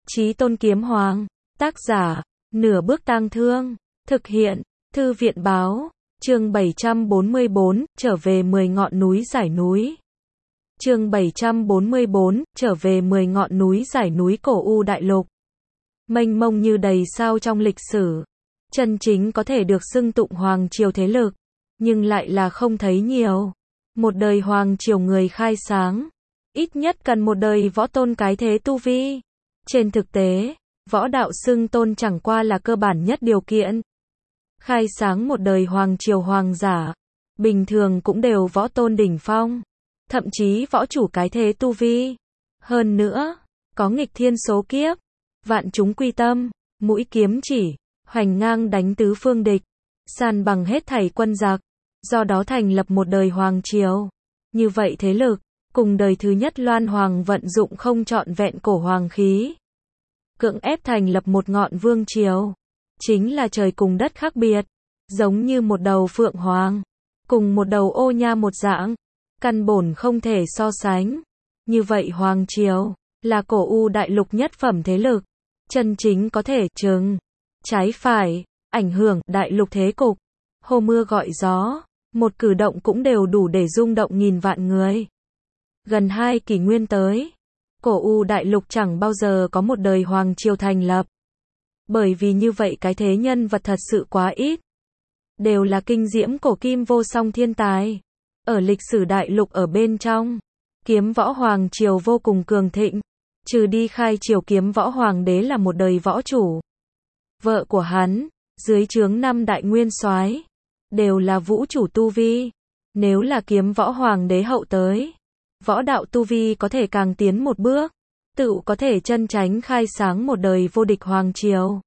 Chí Tôn Kiếm Hoàng. Tác giả, Nửa Bước Tang Thương. Thực hiện, Thư viện Báo. Chương 744, trở về 10 ngọn núi giải núi. Chương 744, trở về 10 ngọn núi giải núi cổ U Đại Lục. Mênh mông như đầy sao trong lịch sử. Chân chính có thể được xưng tụng hoàng triều thế lực, nhưng lại là không thấy nhiều. Một đời hoàng triều người khai sáng, ít nhất cần một đời võ tôn cái thế tu vi. Trên thực tế, võ đạo xưng tôn chẳng qua là cơ bản nhất điều kiện. Khai sáng một đời hoàng triều hoàng giả, bình thường cũng đều võ tôn đỉnh phong, thậm chí võ chủ cái thế tu vi. Hơn nữa, có nghịch thiên số kiếp, vạn chúng quy tâm, mũi kiếm chỉ, hoành ngang đánh tứ phương địch, san bằng hết thảy quân giặc, do đó thành lập một đời hoàng triều. Như vậy thế lực, cùng đời thứ nhất Loan Hoàng vận dụng không trọn vẹn cổ hoàng khí, cưỡng ép thành lập một ngọn vương triều, chính là trời cùng đất khác biệt, giống như một đầu phượng hoàng, cùng một đầu ô nha một dạng, căn bổn không thể so sánh. Như vậy hoàng triều, là cổ U Đại Lục nhất phẩm thế lực, chân chính có thể chừng trái phải, ảnh hưởng đại lục thế cục, hô mưa gọi gió, một cử động cũng đều đủ để rung động nghìn vạn người. Gần 2 kỷ nguyên tới, cổ U Đại Lục chẳng bao giờ có một đời hoàng triều thành lập. Bởi vì như vậy cái thế nhân vật thật sự quá ít. Đều là kinh diễm cổ kim vô song thiên tài. Ở lịch sử đại lục ở bên trong, kiếm võ hoàng triều vô cùng cường thịnh. Trừ đi khai triều kiếm võ hoàng đế là một đời võ chủ. Vợ của hắn, dưới trướng 5 đại nguyên soái, đều là vũ chủ tu vi. Nếu là kiếm võ hoàng đế hậu tới, võ đạo tu vi có thể càng tiến một bước, tự có thể chân chánh khai sáng một đời vô địch hoàng triều.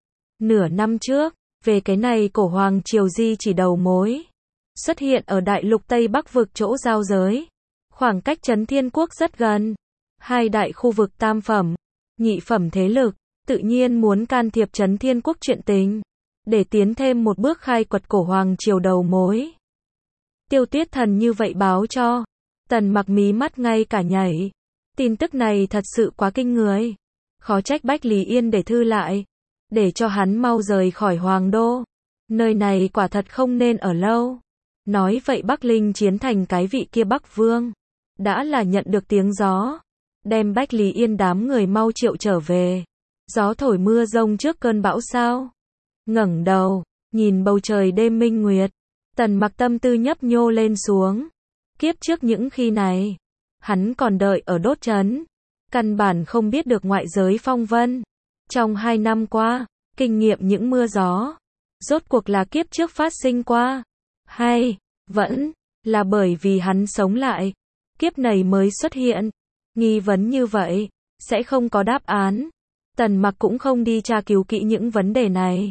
Nửa năm trước, về cái này cổ hoàng triều di chỉ đầu mối, xuất hiện ở đại lục Tây Bắc vực chỗ giao giới, khoảng cách Chấn Thiên Quốc rất gần. Hai đại khu vực tam phẩm, nhị phẩm thế lực, tự nhiên muốn can thiệp Chấn Thiên Quốc chuyện tình, để tiến thêm một bước khai quật cổ hoàng triều đầu mối. Tiêu Tuyết Thần như vậy báo cho, Tần Mặc mí mắt ngay cả nhảy. Tin tức này thật sự quá kinh người. Khó trách Bách Lý Yên để thư lại, để cho hắn mau rời khỏi hoàng đô. Nơi này quả thật không nên ở lâu. Nói vậy Bắc Linh chiến thành cái vị kia Bắc Vương, đã là nhận được tiếng gió, đem Bách Lý Yên đám người mau triệu trở về. Gió thổi mưa rông trước cơn bão sao? Ngẩng đầu, nhìn bầu trời đêm minh nguyệt, Tần Mặc tâm tư nhấp nhô lên xuống. Kiếp trước những khi này, hắn còn đợi ở đốt trấn, căn bản không biết được ngoại giới phong vân. Trong 2 năm qua, kinh nghiệm những mưa gió, rốt cuộc là kiếp trước phát sinh qua, hay vẫn là bởi vì hắn sống lại, kiếp này mới xuất hiện. Nghi vấn như vậy, sẽ không có đáp án. Tần Mặc cũng không đi tra cứu kỹ những vấn đề này.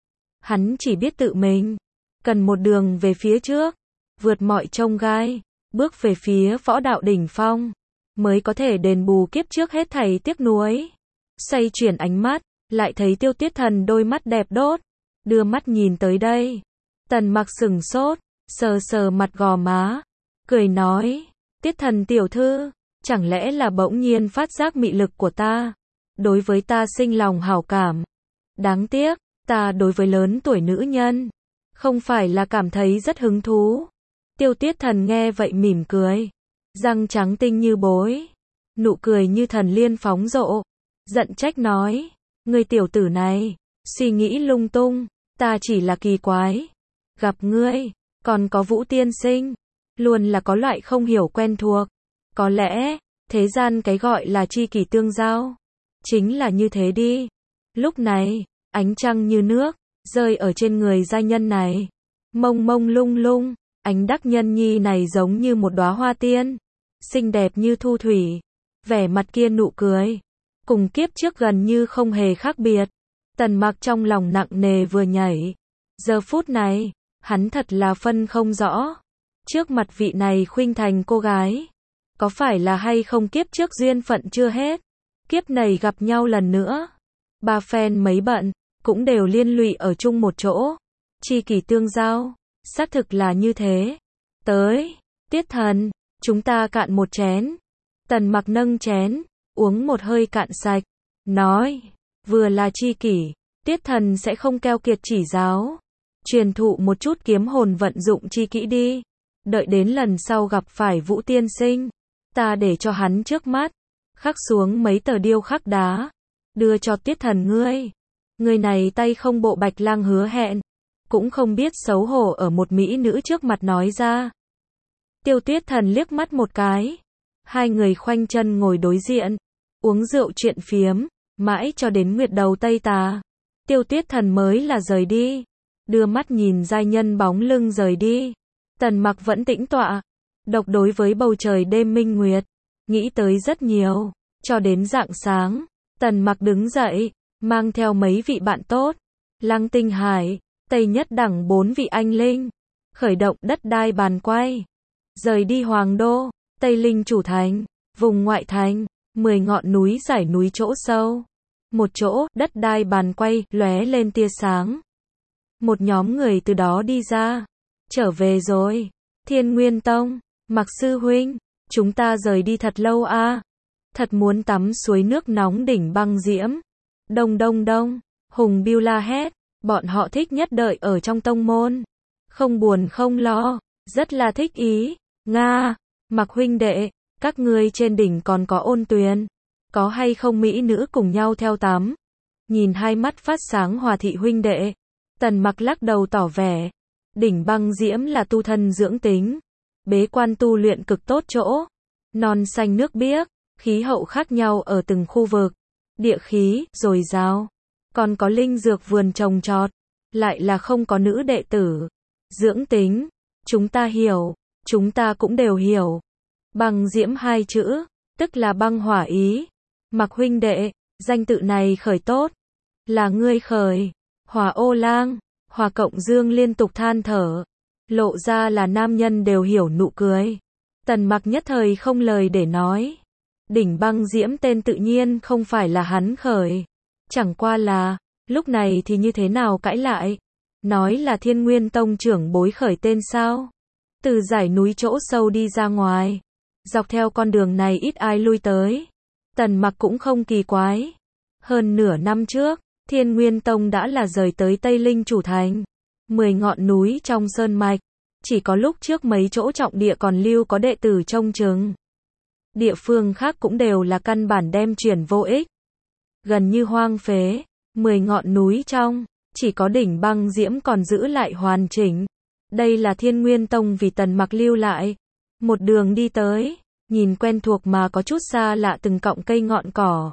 Hắn chỉ biết tự mình cần một đường về phía trước, vượt mọi chông gai, bước về phía võ đạo đỉnh phong, mới có thể đền bù kiếp trước hết thảy tiếc nuối. Xoay chuyển ánh mắt, lại thấy Tiêu Tuyết Thần đôi mắt đẹp đốt, đưa mắt nhìn tới đây. Tần Mặc sừng sốt, sờ sờ mặt gò má, cười nói, Tuyết Thần tiểu thư, chẳng lẽ là bỗng nhiên phát giác mị lực của ta, đối với ta sinh lòng hảo cảm. Đáng tiếc, ta đối với lớn tuổi nữ nhân, không phải là cảm thấy rất hứng thú. Tiêu Tuyết Thần nghe vậy mỉm cười, răng trắng tinh như bối, nụ cười như thần liên phóng rộ, giận trách nói, ngươi tiểu tử này, suy nghĩ lung tung, ta chỉ là kỳ quái. Gặp ngươi, còn có Vũ tiên sinh, luôn là có loại không hiểu quen thuộc. Có lẽ, thế gian cái gọi là tri kỷ tương giao, chính là như thế đi. Lúc này, ánh trăng như nước, rơi ở trên người giai nhân này, mông mông lung lung. Ánh đắc nhân nhi này giống như một đóa hoa tiên, xinh đẹp như thu thủy, vẻ mặt kia nụ cười, cùng kiếp trước gần như không hề khác biệt. Tần Mặc trong lòng nặng nề vừa nhảy. Giờ phút này, hắn thật là phân không rõ. Trước mặt vị này khuynh thành cô gái, có phải là hay không kiếp trước duyên phận chưa hết, kiếp này gặp nhau lần nữa. Ba phen mấy bận, cũng đều liên lụy ở chung một chỗ. Tri kỷ tương giao. Xác thực là như thế. Tới, Tiết Thần, chúng ta cạn một chén. Tần Mặc nâng chén, uống một hơi cạn sạch. nói, vừa là chi kỷ, Tiết Thần sẽ không keo kiệt chỉ giáo, truyền thụ một chút kiếm hồn vận dụng chi kỹ đi, đợi đến lần sau gặp phải Vũ tiên sinh, ta để cho hắn trước mắt, khắc xuống mấy tờ điêu khắc đá, đưa cho Tiết Thần ngươi. Người này tay không bộ Bạch Lang hứa hẹn, cũng không biết xấu hổ ở một mỹ nữ trước mặt nói ra. Tiêu Tiết Thần liếc mắt một cái, hai người khoanh chân ngồi đối diện, uống rượu chuyện phiếm, mãi cho đến nguyệt đầu tây tà. Tiêu Tiết Thần mới là rời đi, đưa mắt nhìn giai nhân bóng lưng rời đi. Tần Mặc vẫn tĩnh tọa, độc đối với bầu trời đêm minh nguyệt, nghĩ tới rất nhiều, cho đến rạng sáng, Tần Mặc đứng dậy, mang theo mấy vị bạn tốt, Lăng Tinh Hải, Tây Nhất Đẳng 4 vị anh linh, khởi động đất đai bàn quay, rời đi Hoàng Đô, Tây Linh chủ thành, vùng ngoại thành, 10 ngọn núi dải núi chỗ sâu. Một chỗ, đất đai bàn quay, lóe lên tia sáng. Một nhóm người từ đó đi ra. Trở về rồi. Thiên Nguyên Tông, Mặc sư huynh, chúng ta rời đi thật lâu a. Thật muốn tắm suối nước nóng đỉnh băng diễm. Đông đông đông, Hùng Biêu la hét, bọn họ thích nhất đợi ở trong tông môn. Không buồn không lo, rất là thích ý. Nga, Mặc huynh đệ, các ngươi trên đỉnh còn có Ôn Tuyền, có hay không mỹ nữ cùng nhau theo tắm? Nhìn hai mắt phát sáng Hòa thị huynh đệ, Tần Mặc lắc đầu tỏ vẻ, đỉnh băng diễm là tu thân dưỡng tính, bế quan tu luyện cực tốt chỗ, non xanh nước biếc, khí hậu khác nhau ở từng khu vực, địa khí dồi dào, còn có linh dược vườn trồng trọt, lại là không có nữ đệ tử. Dưỡng tính, chúng ta hiểu, chúng ta cũng đều hiểu. Băng diễm hai chữ, tức là băng hỏa ý. Mặc huynh đệ, danh tự này khởi tốt, là ngươi khởi. Hỏa Ô Lang, Hỏa Cộng Dương liên tục than thở, lộ ra là nam nhân đều hiểu nụ cười. Tần Mặc nhất thời không lời để nói. Đỉnh băng diễm tên tự nhiên không phải là hắn khởi, chẳng qua là, lúc này thì như thế nào cãi lại, nói là Thiên Nguyên Tông trưởng bối khởi tên sao? Từ dải núi chỗ sâu đi ra ngoài, dọc theo con đường này ít ai lui tới. Tần Mặc cũng không kỳ quái. Hơn nửa năm trước, Thiên Nguyên Tông đã là rời tới Tây Linh chủ thành. 10 ngọn núi trong sơn mạch, chỉ có lúc trước mấy chỗ trọng địa còn lưu có đệ tử trông chừng. Địa phương khác cũng đều là căn bản đem chuyển vô ích. Gần như hoang phế, 10 ngọn núi trong, chỉ có đỉnh băng diễm còn giữ lại hoàn chỉnh. Đây là Thiên Nguyên Tông vì Tần Mặc lưu lại. Một đường đi tới, nhìn quen thuộc mà có chút xa lạ từng cọng cây ngọn cỏ.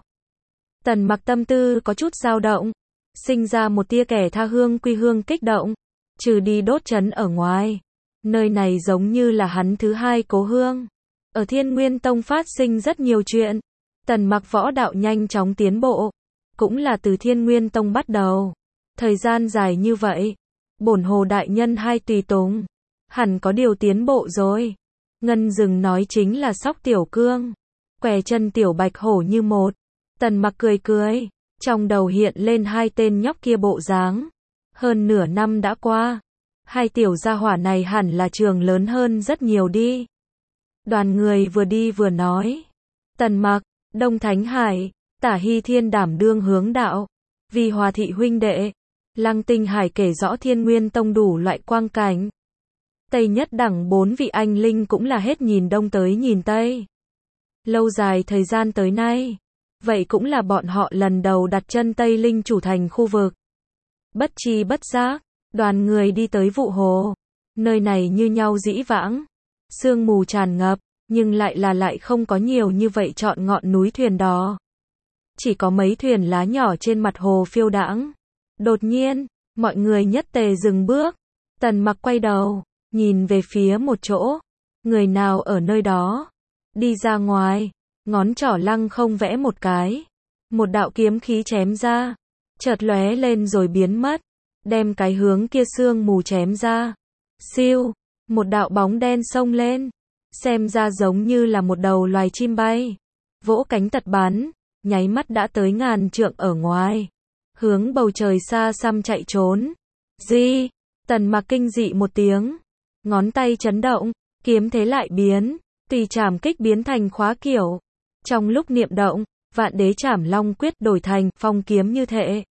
Tần Mặc tâm tư có chút dao động, sinh ra một tia kẻ tha hương quy hương kích động, trừ đi đốt trấn ở ngoài. Nơi này giống như là hắn thứ hai cố hương. Ở Thiên Nguyên Tông phát sinh rất nhiều chuyện. Tần Mặc võ đạo nhanh chóng tiến bộ, cũng là từ Thiên Nguyên Tông bắt đầu. Thời gian dài như vậy, bổn hồ đại nhân hai tùy tùng, hẳn có điều tiến bộ rồi. Ngân Dừng nói chính là Sóc Tiểu Cương, què chân Tiểu Bạch Hổ như một. Tần Mặc cười cười, trong đầu hiện lên hai tên nhóc kia bộ dáng. Hơn nửa năm đã qua, hai tiểu gia hỏa này hẳn là trường lớn hơn rất nhiều đi. Đoàn người vừa đi vừa nói. Tần Mặc, Đông Thánh Hải, Tả Hy Thiên đảm đương hướng đạo, vì Hòa thị huynh đệ. Lăng Tinh Hải kể rõ Thiên Nguyên Tông đủ loại quang cảnh. Tây Nhất Đẳng 4 vị anh linh cũng là hết nhìn đông tới nhìn tây. Lâu dài thời gian tới nay, vậy cũng là bọn họ lần đầu đặt chân Tây Linh chủ thành khu vực. Bất tri bất giác, đoàn người đi tới Vụ Hồ. Nơi này như nhau dĩ vãng, sương mù tràn ngập, nhưng lại không có nhiều như vậy trọn ngọn núi thuyền đò. Chỉ có mấy thuyền lá nhỏ trên mặt hồ phiêu đãng. Đột nhiên, mọi người nhất tề dừng bước. Tần Mặc quay đầu, nhìn về phía một chỗ. Người nào ở nơi đó? Đi ra ngoài, ngón trỏ lăng không vẽ một cái. Một đạo kiếm khí chém ra, chợt lóe lên rồi biến mất, đem cái hướng kia sương mù chém ra. Siêu, một đạo bóng đen xông lên, xem ra giống như là một đầu loài chim bay. Vỗ cánh tật bắn, nháy mắt đã tới ngàn trượng ở ngoài. Hướng bầu trời xa xăm chạy trốn. Di, Tần Mặc kinh dị một tiếng. Ngón tay chấn động, kiếm thế lại biến, tùy trảm kích biến thành khóa kiểu. Trong lúc niệm động, Vạn đế trảm long quyết đổi thành phong kiếm như thế.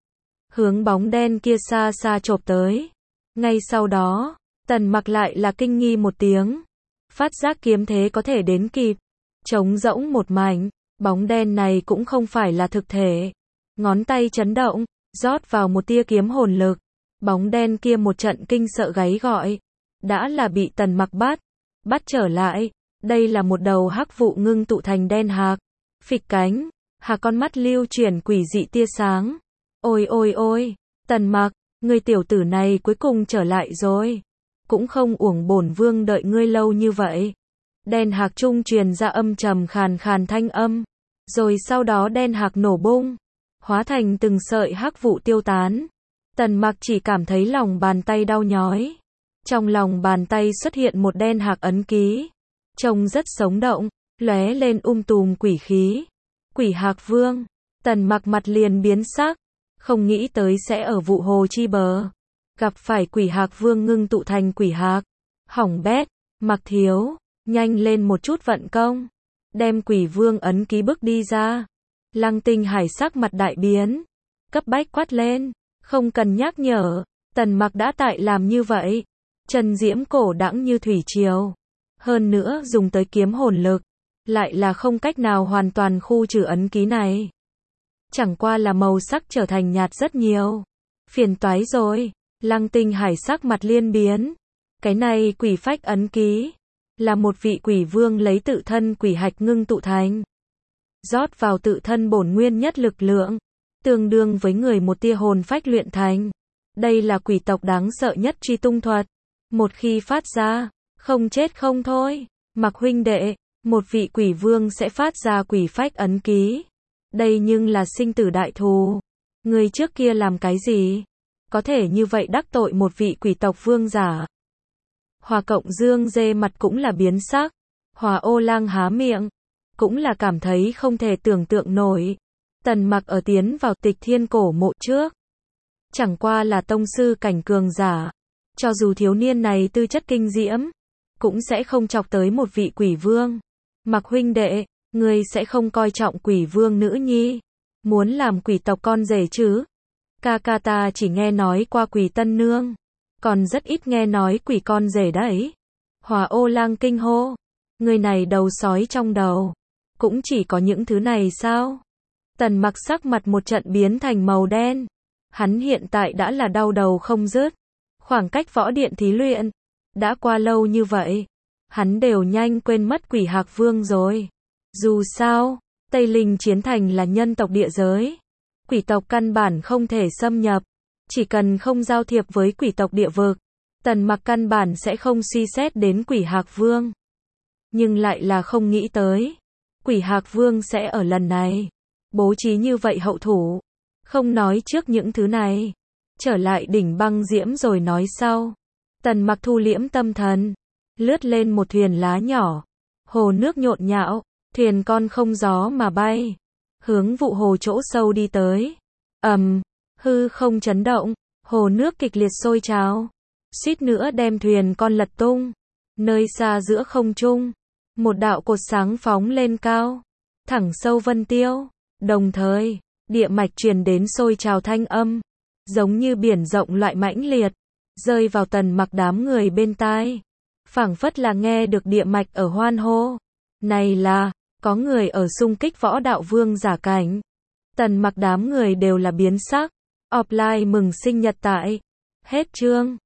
Hướng bóng đen kia xa xa chộp tới. Ngay sau đó, Tần Mặc lại là kinh nghi một tiếng. Phát giác kiếm thế có thể đến kịp. Trống rỗng một mảnh, bóng đen này cũng không phải là thực thể. Ngón tay chấn động, rót vào một tia kiếm hồn lực. Bóng đen kia một trận kinh sợ gáy gọi. Đã là bị Tần Mặc bắt trở lại. Đây là một đầu hắc vụ ngưng tụ thành đen hạc. Phịch cánh, hạc con mắt lưu chuyển quỷ dị tia sáng. Ôi ôi ôi, Tần Mặc, ngươi tiểu tử này cuối cùng trở lại rồi. Cũng không uổng bổn vương đợi ngươi lâu như vậy. Đen hạc trung truyền ra âm trầm khàn khàn thanh âm. Rồi sau đó đen hạc nổ bung, hóa thành từng sợi hắc vụ tiêu tán. Tần Mặc chỉ cảm thấy lòng bàn tay đau nhói. Trong lòng bàn tay xuất hiện một đen hạc ấn ký. Trông rất sống động, lóe lên tùm quỷ khí. Quỷ Hạc Vương. Tần Mặc mặt liền biến sắc. Không nghĩ tới sẽ ở vụ hồ chi bờ. Gặp phải quỷ Hạc Vương ngưng tụ thành quỷ hạc. Hỏng bét, Mặc thiếu, nhanh lên một chút vận công. Đem quỷ vương ấn ký bức đi ra. Lăng Tinh Hải sắc mặt đại biến. Cấp bách quát lên. Không cần nhắc nhở. Tần Mặc đã tại làm như vậy. Trần diễm cổ đãng như thủy triều. Hơn nữa dùng tới kiếm hồn lực. Lại là không cách nào hoàn toàn khu trừ ấn ký này. Chẳng qua là màu sắc trở thành nhạt rất nhiều. Phiền toái rồi. Lăng Tinh Hải sắc mặt liên biến. Cái này quỷ phách ấn ký. Là một vị quỷ vương lấy tự thân quỷ hạch ngưng tụ thành. Rót vào tự thân bổn nguyên nhất lực lượng. Tương đương với người một tia hồn phách luyện thành. Đây là quỷ tộc đáng sợ nhất truy tung thuật. Một khi phát ra, không chết không thôi. Mặc huynh đệ, một vị quỷ vương sẽ phát ra quỷ phách ấn ký. Đây nhưng là sinh tử đại thù. Người trước kia làm cái gì? Có thể như vậy đắc tội một vị quỷ tộc vương giả. Hòa Cộng Dương Dê mặt cũng là biến sắc. Hòa Ô Lang há miệng. Cũng là cảm thấy không thể tưởng tượng nổi. Tần Mặc ở tiến vào Tịch Thiên cổ mộ trước. Chẳng qua là tông sư cảnh cường giả. Cho dù thiếu niên này tư chất kinh diễm. Cũng sẽ không chọc tới một vị quỷ vương. Mặc huynh đệ, ngươi sẽ không coi trọng quỷ vương nữ nhi. Muốn làm quỷ tộc con rể chứ? Ca ca ta chỉ nghe nói qua quỷ tân nương. Còn rất ít nghe nói quỷ con rể đấy. Hòa Ô Lang kinh hô. Người này đầu sói trong đầu. Cũng chỉ có những thứ này sao? Tần Mặc sắc mặt một trận biến thành màu đen. Hắn hiện tại đã là đau đầu không dứt. Khoảng cách võ điện thí luyện. Đã qua lâu như vậy. Hắn đều nhanh quên mất quỷ Hạc Vương rồi. Dù sao, Tây Linh Chiến Thành là nhân tộc địa giới. Quỷ tộc căn bản không thể xâm nhập. Chỉ cần không giao thiệp với quỷ tộc địa vực. Tần Mặc căn bản sẽ không suy xét đến quỷ Hạc Vương. Nhưng lại là không nghĩ tới. Quỷ Hạc Vương sẽ ở lần này. Bố trí như vậy hậu thủ. Không nói trước những thứ này. Trở lại đỉnh băng diễm rồi nói sau. Tần Mặc thu liễm tâm thần. Lướt lên một thuyền lá nhỏ. Hồ nước nhộn nhạo. Thuyền con không gió mà bay. Hướng vụ hồ chỗ sâu đi tới. Hư không chấn động. Hồ nước kịch liệt sôi trào. Suýt nữa đem thuyền con lật tung. Nơi xa giữa không trung. Một đạo cột sáng phóng lên cao. Thẳng sâu vân tiêu. Đồng thời, địa mạch truyền đến sôi trào thanh âm. Giống như biển rộng loại mãnh liệt. Rơi vào Tần Mặc đám người bên tai. Phảng phất là nghe được địa mạch ở hoan hô. Này là, có người ở xung kích võ đạo vương giả cảnh. Tần Mặc đám người đều là biến sắc. Offline mừng sinh nhật tại. Hết chương.